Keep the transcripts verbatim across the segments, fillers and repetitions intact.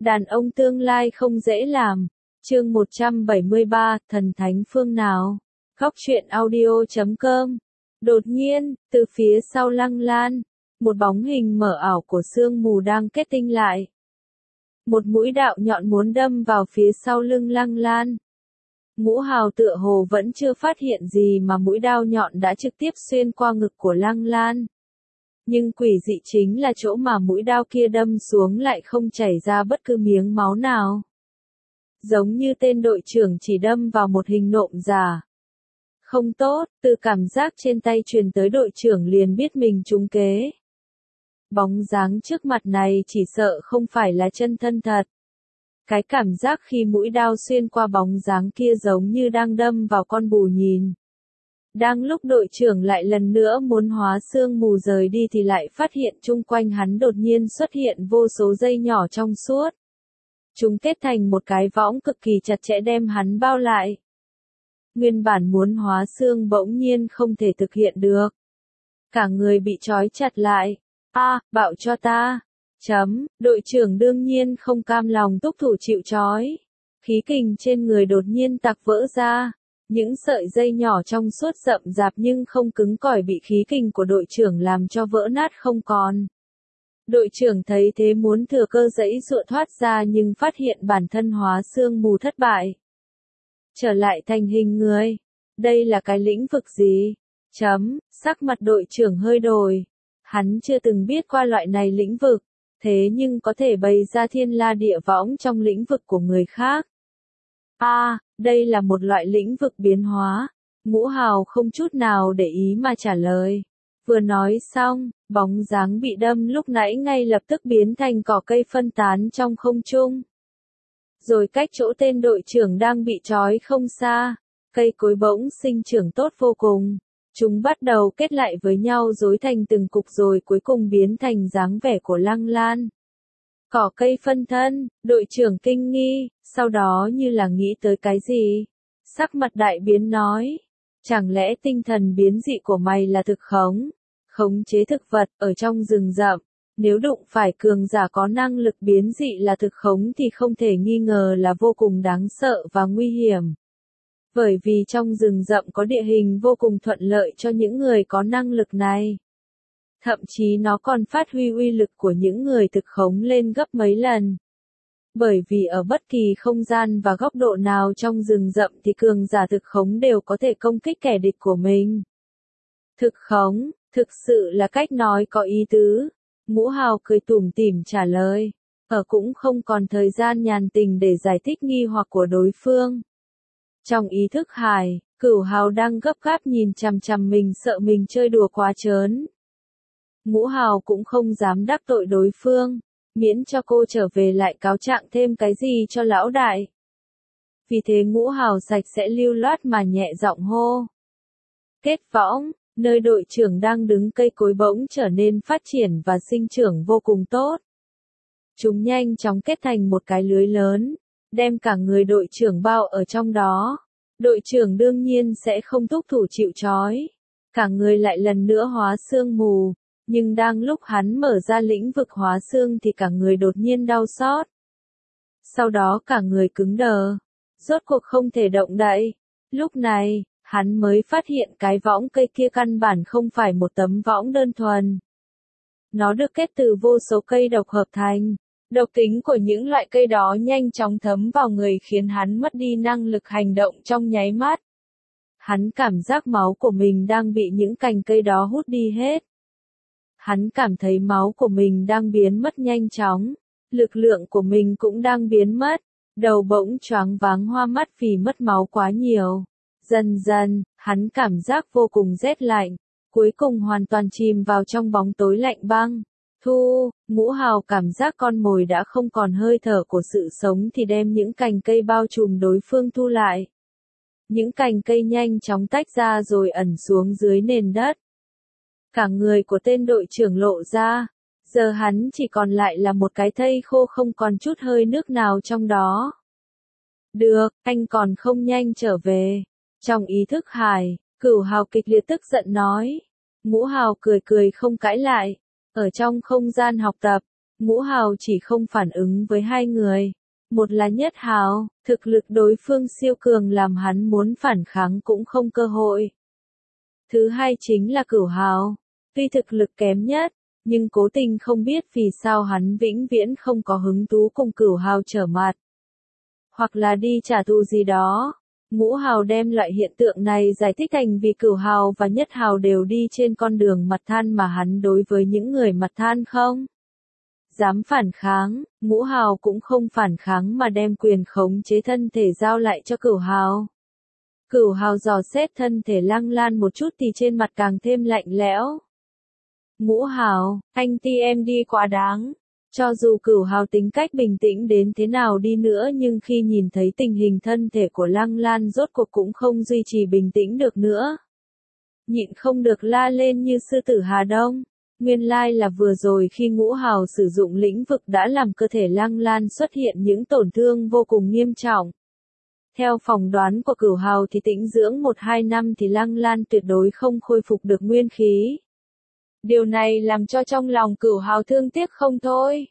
Đàn ông tương lai không dễ làm. Chương một trăm bảy mươi ba, thần thánh phương nào? Góc truyện audio chấm com. Đột nhiên, từ phía sau Lăng Lan, một bóng hình mờ ảo của sương mù đang kết tinh lại. Một mũi đạo nhọn muốn đâm vào phía sau lưng Lăng Lan. Ngũ Hào tựa hồ vẫn chưa phát hiện gì mà mũi đao nhọn đã trực tiếp xuyên qua ngực của Lăng Lan. Nhưng quỷ dị chính là chỗ mà mũi đao kia đâm xuống lại không chảy ra bất cứ miếng máu nào. Giống như tên đội trưởng chỉ đâm vào một hình nộm giả. Không tốt, từ cảm giác trên tay truyền tới đội trưởng liền biết mình trúng kế. Bóng dáng trước mặt này chỉ sợ không phải là chân thân thật. Cái cảm giác khi mũi đao xuyên qua bóng dáng kia giống như đang đâm vào con bù nhìn. Đang lúc đội trưởng lại lần nữa muốn hóa sương mù rời đi thì lại phát hiện chung quanh hắn đột nhiên xuất hiện vô số dây nhỏ trong suốt. Chúng kết thành một cái võng cực kỳ chặt chẽ đem hắn bao lại. Nguyên bản muốn hóa xương bỗng nhiên không thể thực hiện được. Cả người bị trói chặt lại. A, à, bạo cho ta. Chấm, đội trưởng đương nhiên không cam lòng túc thủ chịu trói. Khí kình trên người đột nhiên tạc vỡ ra. Những sợi dây nhỏ trong suốt rậm rạp nhưng không cứng cỏi bị khí kình của đội trưởng làm cho vỡ nát không còn. Đội trưởng thấy thế muốn thừa cơ giãy giụa thoát ra nhưng phát hiện bản thân hóa sương mù thất bại. Trở lại thành hình người. Đây là cái lĩnh vực gì? Chấm, sắc mặt đội trưởng hơi đổi. Hắn chưa từng biết qua loại này lĩnh vực, thế nhưng có thể bày ra thiên la địa võng trong lĩnh vực của người khác. A, à, đây là một loại lĩnh vực biến hóa. Ngũ Hào không chút nào để ý mà trả lời. Vừa nói xong, bóng dáng bị đâm lúc nãy ngay lập tức biến thành cỏ cây phân tán trong không trung. Rồi cách chỗ tên đội trưởng đang bị trói không xa, cây cối bỗng sinh trưởng tốt vô cùng. Chúng bắt đầu kết lại với nhau rối thành từng cục rồi cuối cùng biến thành dáng vẻ của Lăng Lan. Cỏ cây phân thân, đội trưởng kinh nghi, sau đó như là nghĩ tới cái gì. Sắc mặt đại biến nói, chẳng lẽ tinh thần biến dị của mày là thực khống? Khống chế thực vật ở trong rừng rậm, nếu đụng phải cường giả có năng lực biến dị là thực khống thì không thể nghi ngờ là vô cùng đáng sợ và nguy hiểm. Bởi vì trong rừng rậm có địa hình vô cùng thuận lợi cho những người có năng lực này. Thậm chí nó còn phát huy uy lực của những người thực khống lên gấp mấy lần. Bởi vì ở bất kỳ không gian và góc độ nào trong rừng rậm thì cường giả thực khống đều có thể công kích kẻ địch của mình. Thực khống, thực sự là cách nói có ý tứ. Ngũ Hào cười tủm tỉm trả lời. Ở cũng không còn thời gian nhàn tình để giải thích nghi hoặc của đối phương. Trong ý thức Hải, Cửu Hào đang gấp gáp nhìn chằm chằm mình sợ mình chơi đùa quá trớn. Ngũ Hào cũng không dám đắc tội đối phương, miễn cho cô trở về lại cáo trạng thêm cái gì cho lão đại. Vì thế Ngũ Hào sạch sẽ lưu loát mà nhẹ giọng hô. Kết võng, nơi đội trưởng đang đứng cây cối bỗng trở nên phát triển và sinh trưởng vô cùng tốt. Chúng nhanh chóng kết thành một cái lưới lớn, đem cả người đội trưởng bao ở trong đó. Đội trưởng đương nhiên sẽ không thúc thủ chịu trói. Cả người lại lần nữa hóa sương mù. Nhưng đang lúc hắn mở ra lĩnh vực hóa xương thì cả người đột nhiên đau xót. Sau đó cả người cứng đờ. Rốt cuộc không thể động đậy. Lúc này, hắn mới phát hiện cái võng cây kia căn bản không phải một tấm võng đơn thuần. Nó được kết từ vô số cây độc hợp thành. Độc tính của những loại cây đó nhanh chóng thấm vào người khiến hắn mất đi năng lực hành động trong nháy mắt. Hắn cảm giác máu của mình đang bị những cành cây đó hút đi hết. Hắn cảm thấy máu của mình đang biến mất nhanh chóng, lực lượng của mình cũng đang biến mất, đầu bỗng choáng váng hoa mắt vì mất máu quá nhiều. Dần dần, hắn cảm giác vô cùng rét lạnh, cuối cùng hoàn toàn chìm vào trong bóng tối lạnh băng. Thu, Ngũ Hào cảm giác con mồi đã không còn hơi thở của sự sống thì đem những cành cây bao trùm đối phương thu lại. Những cành cây nhanh chóng tách ra rồi ẩn xuống dưới nền đất. Cả người của tên đội trưởng lộ ra, giờ hắn chỉ còn lại là một cái thây khô không còn chút hơi nước nào trong đó. Được, anh còn không nhanh trở về. Trong ý thức Hải, Cửu Hào kịch liệt tức giận nói. Ngũ Hào cười cười không cãi lại. Ở trong không gian học tập, Ngũ Hào chỉ không phản ứng với hai người. Một là Nhất Hào, thực lực đối phương siêu cường làm hắn muốn phản kháng cũng không cơ hội. Thứ hai chính là Cửu Hào, tuy thực lực kém nhất, nhưng cố tình không biết vì sao hắn vĩnh viễn không có hứng thú cùng Cửu Hào trở mặt. Hoặc là đi trả thù gì đó. Ngũ Hào đem loại hiện tượng này giải thích thành vì Cửu Hào và Nhất Hào đều đi trên con đường mặt than mà hắn đối với những người mặt than không dám phản kháng, Ngũ Hào cũng không phản kháng mà đem quyền khống chế thân thể giao lại cho Cửu Hào. Cửu Hào dò xét thân thể Lăng Lan một chút thì trên mặt càng thêm lạnh lẽo. Ngũ Hào, anh ti em đi quá đáng. Cho dù Cửu Hào tính cách bình tĩnh đến thế nào đi nữa nhưng khi nhìn thấy tình hình thân thể của Lăng Lan rốt cuộc cũng không duy trì bình tĩnh được nữa. Nhịn không được la lên như sư tử Hà Đông. Nguyên lai là vừa rồi khi Ngũ Hào sử dụng lĩnh vực đã làm cơ thể Lăng Lan xuất hiện những tổn thương vô cùng nghiêm trọng. Theo phỏng đoán của Cửu Hào thì tĩnh dưỡng một hai năm thì Lăng Lan tuyệt đối không khôi phục được nguyên khí. Điều này làm cho trong lòng Cửu Hào thương tiếc không thôi.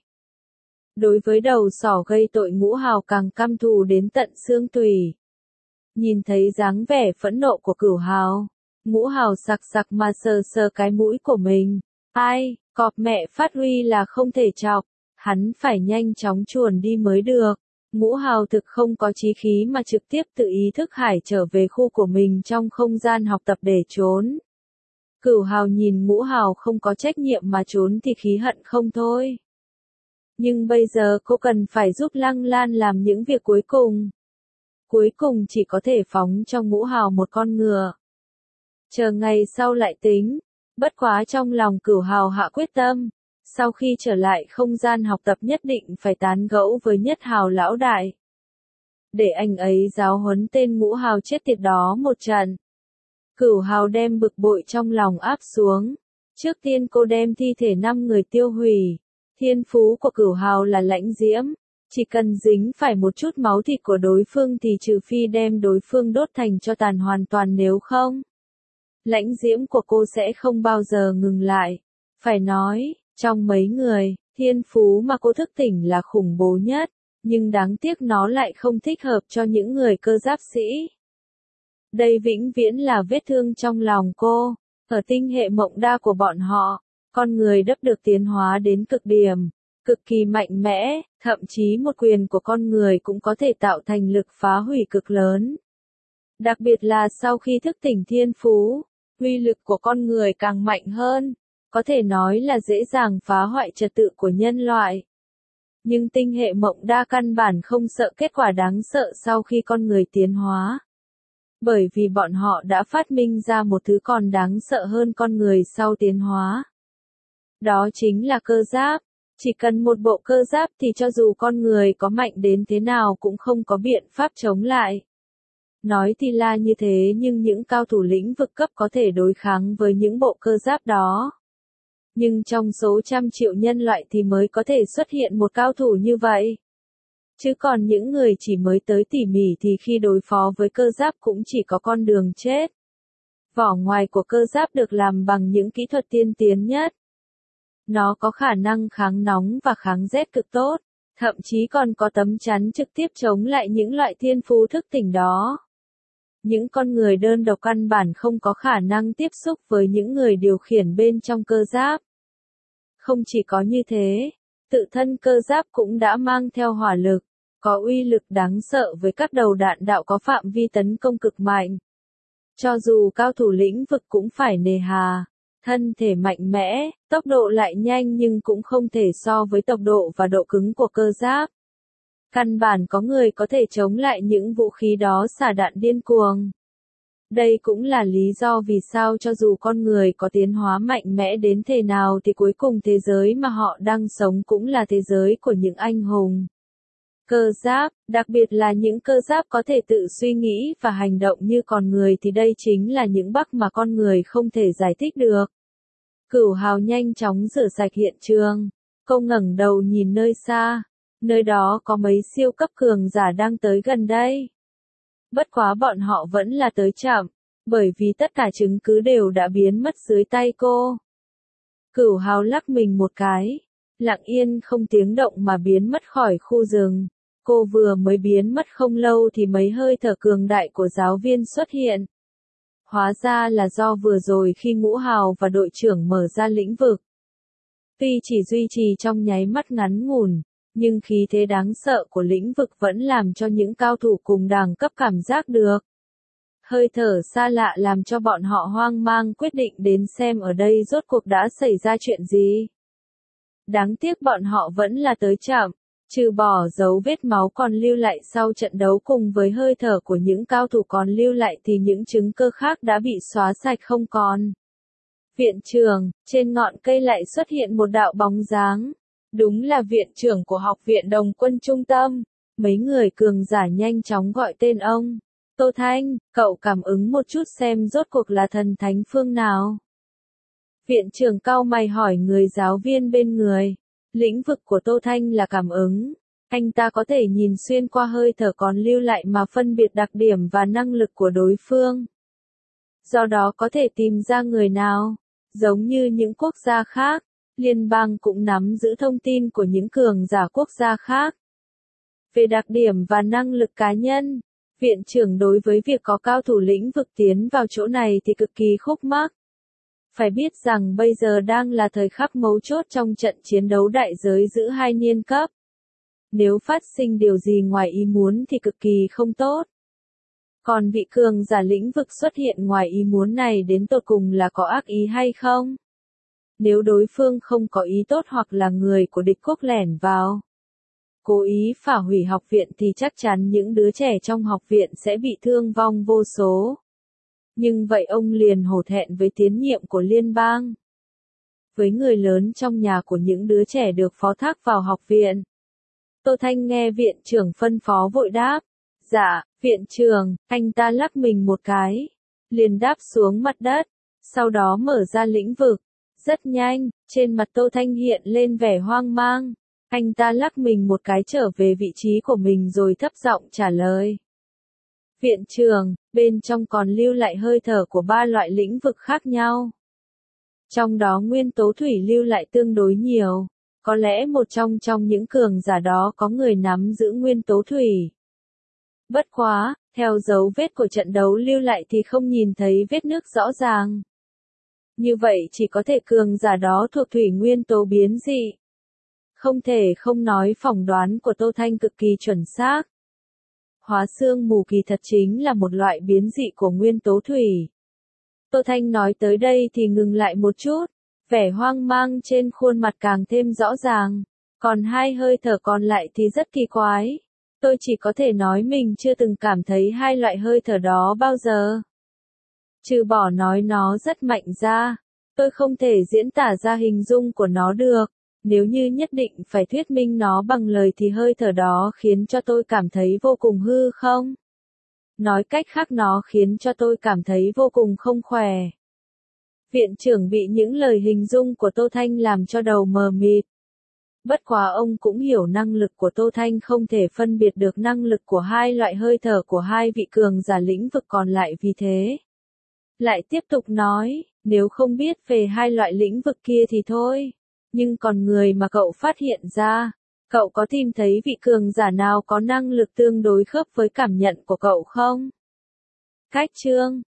Đối với đầu sỏ gây tội Ngũ Hào càng căm thù đến tận xương tủy. Nhìn thấy dáng vẻ phẫn nộ của Cửu Hào, Ngũ Hào sặc sặc mà sờ sờ cái mũi của mình. Ai, cọp mẹ phát huy là không thể chọc, hắn phải nhanh chóng chuồn đi mới được. Ngũ Hào thực không có chí khí mà trực tiếp tự ý thức hải trở về khu của mình trong không gian học tập để trốn. Cửu Hào nhìn Ngũ Hào không có trách nhiệm mà trốn thì khí hận không thôi. Nhưng bây giờ cô cần phải giúp Lăng Lan làm những việc cuối cùng. Cuối cùng chỉ có thể phóng cho Ngũ Hào một con ngựa. Chờ ngày sau lại tính. Bất quá trong lòng Cửu Hào hạ quyết tâm. Sau khi trở lại không gian học tập nhất định phải tán gẫu với Nhất Hào lão đại. Để anh ấy giáo huấn tên Ngũ Hào chết tiệt đó một trận. Cửu Hào đem bực bội trong lòng áp xuống. Trước tiên cô đem thi thể năm người tiêu hủy. Thiên phú của Cửu Hào là lãnh diễm. Chỉ cần dính phải một chút máu thịt của đối phương thì trừ phi đem đối phương đốt thành cho tàn hoàn toàn, nếu không. Lãnh diễm của cô sẽ không bao giờ ngừng lại. Phải nói, trong mấy người, thiên phú mà cô thức tỉnh là khủng bố nhất. Nhưng đáng tiếc nó lại không thích hợp cho những người cơ giáp sĩ. Đây vĩnh viễn là vết thương trong lòng cô. Ở tinh hệ mộng đa của bọn họ, con người đất được tiến hóa đến cực điểm, cực kỳ mạnh mẽ, thậm chí một quyền của con người cũng có thể tạo thành lực phá hủy cực lớn. Đặc biệt là sau khi thức tỉnh thiên phú, uy lực của con người càng mạnh hơn, có thể nói là dễ dàng phá hoại trật tự của nhân loại. Nhưng tinh hệ mộng đa căn bản không sợ kết quả đáng sợ sau khi con người tiến hóa. Bởi vì bọn họ đã phát minh ra một thứ còn đáng sợ hơn con người sau tiến hóa. Đó chính là cơ giáp. Chỉ cần một bộ cơ giáp thì cho dù con người có mạnh đến thế nào cũng không có biện pháp chống lại. Nói thì là như thế nhưng những cao thủ lĩnh vực cấp có thể đối kháng với những bộ cơ giáp đó. Nhưng trong số trăm triệu nhân loại thì mới có thể xuất hiện một cao thủ như vậy. Chứ còn những người chỉ mới tới tỉ mỉ thì khi đối phó với cơ giáp cũng chỉ có con đường chết. Vỏ ngoài của cơ giáp được làm bằng những kỹ thuật tiên tiến nhất. Nó có khả năng kháng nóng và kháng rét cực tốt, thậm chí còn có tấm chắn trực tiếp chống lại những loại thiên phú thức tỉnh đó. Những con người đơn độc căn bản không có khả năng tiếp xúc với những người điều khiển bên trong cơ giáp. Không chỉ có như thế, tự thân cơ giáp cũng đã mang theo hỏa lực, có uy lực đáng sợ với các đầu đạn đạo có phạm vi tấn công cực mạnh. Cho dù cao thủ lĩnh vực cũng phải nề hà, thân thể mạnh mẽ, tốc độ lại nhanh nhưng cũng không thể so với tốc độ và độ cứng của cơ giáp. Căn bản có người có thể chống lại những vũ khí đó xả đạn điên cuồng. Đây cũng là lý do vì sao cho dù con người có tiến hóa mạnh mẽ đến thế nào thì cuối cùng thế giới mà họ đang sống cũng là thế giới của những anh hùng. Cơ giáp, đặc biệt là những cơ giáp có thể tự suy nghĩ và hành động như con người thì đây chính là những bug mà con người không thể giải thích được. Cửu Hào nhanh chóng rửa sạch hiện trường. Cô ngẩng đầu nhìn nơi xa. Nơi đó có mấy siêu cấp cường giả đang tới gần đây. Bất quá bọn họ vẫn là tới chậm, bởi vì tất cả chứng cứ đều đã biến mất dưới tay cô. Cửu Hào lắc mình một cái. lặng yên không tiếng động mà biến mất khỏi khu rừng. Cô vừa mới biến mất không lâu thì mấy hơi thở cường đại của giáo viên xuất hiện. Hóa ra là do vừa rồi khi Ngũ Hào và đội trưởng mở ra lĩnh vực. Tuy chỉ duy trì trong nháy mắt ngắn ngủn, nhưng khí thế đáng sợ của lĩnh vực vẫn làm cho những cao thủ cùng đẳng cấp cảm giác được. Hơi thở xa lạ làm cho bọn họ hoang mang quyết định đến xem ở đây rốt cuộc đã xảy ra chuyện gì. Đáng tiếc bọn họ vẫn là tới chậm, trừ bỏ dấu vết máu còn lưu lại sau trận đấu cùng với hơi thở của những cao thủ còn lưu lại thì những chứng cơ khác đã bị xóa sạch không còn. Viện trưởng, trên ngọn cây lại xuất hiện một đạo bóng dáng. Đúng là viện trưởng của học viện Đồng quân trung tâm. Mấy người cường giả nhanh chóng gọi tên ông. Tô Thanh, cậu cảm ứng một chút xem rốt cuộc là thần thánh phương nào. Viện trưởng cau mày hỏi người giáo viên bên người. Lĩnh vực của Tô Thanh là cảm ứng. Anh ta có thể nhìn xuyên qua hơi thở còn lưu lại mà phân biệt đặc điểm và năng lực của đối phương. Do đó có thể tìm ra người nào. Giống như những quốc gia khác, liên bang cũng nắm giữ thông tin của những cường giả quốc gia khác. Về đặc điểm và năng lực cá nhân, viện trưởng đối với việc có cao thủ lĩnh vực tiến vào chỗ này thì cực kỳ khúc mắc. Phải biết rằng bây giờ đang là thời khắc mấu chốt trong trận chiến đấu đại giới giữa hai niên cấp. Nếu phát sinh điều gì ngoài ý muốn thì cực kỳ không tốt. Còn vị cường giả lĩnh vực xuất hiện ngoài ý muốn này đến tột cùng là có ác ý hay không? Nếu đối phương không có ý tốt hoặc là người của địch quốc lẻn vào, cố ý phá hủy học viện thì chắc chắn những đứa trẻ trong học viện sẽ bị thương vong vô số. Nhưng vậy ông liền hổ thẹn với tín nhiệm của liên bang. Với người lớn trong nhà của những đứa trẻ được phó thác vào học viện. Tô Thanh nghe viện trưởng phân phó vội đáp. Dạ, viện trưởng, anh ta lắc mình một cái. Liền đáp xuống mặt đất. Sau đó mở ra lĩnh vực. Rất nhanh, trên mặt Tô Thanh hiện lên vẻ hoang mang. Anh ta lắc mình một cái trở về vị trí của mình rồi thấp giọng trả lời. Viện trưởng, bên trong còn lưu lại hơi thở của ba loại lĩnh vực khác nhau. Trong đó nguyên tố thủy lưu lại tương đối nhiều. Có lẽ một trong trong những cường giả đó có người nắm giữ nguyên tố thủy. Bất quá, theo dấu vết của trận đấu lưu lại thì không nhìn thấy vết nước rõ ràng. Như vậy chỉ có thể cường giả đó thuộc thủy nguyên tố biến dị. Không thể không nói phỏng đoán của Tô Thanh cực kỳ chuẩn xác. Hóa xương mù kỳ thật chính là một loại biến dị của nguyên tố thủy. Tô Thanh nói tới đây thì ngừng lại một chút, vẻ hoang mang trên khuôn mặt càng thêm rõ ràng. Còn hai hơi thở còn lại thì rất kỳ quái. Tôi chỉ có thể nói mình chưa từng cảm thấy hai loại hơi thở đó bao giờ. Trừ bỏ nói nó rất mạnh ra, tôi không thể diễn tả ra hình dung của nó được. Nếu như nhất định phải thuyết minh nó bằng lời thì hơi thở đó khiến cho tôi cảm thấy vô cùng hư không? Nói cách khác nó khiến cho tôi cảm thấy vô cùng không khỏe. Viện trưởng bị những lời hình dung của Tô Thanh làm cho đầu mờ mịt. Bất quá ông cũng hiểu năng lực của Tô Thanh không thể phân biệt được năng lực của hai loại hơi thở của hai vị cường giả lĩnh vực còn lại vì thế. Lại tiếp tục nói, nếu không biết về hai loại lĩnh vực kia thì thôi. Nhưng còn người mà cậu phát hiện ra, cậu có tìm thấy vị cường giả nào có năng lực tương đối khớp với cảm nhận của cậu không? Cách chương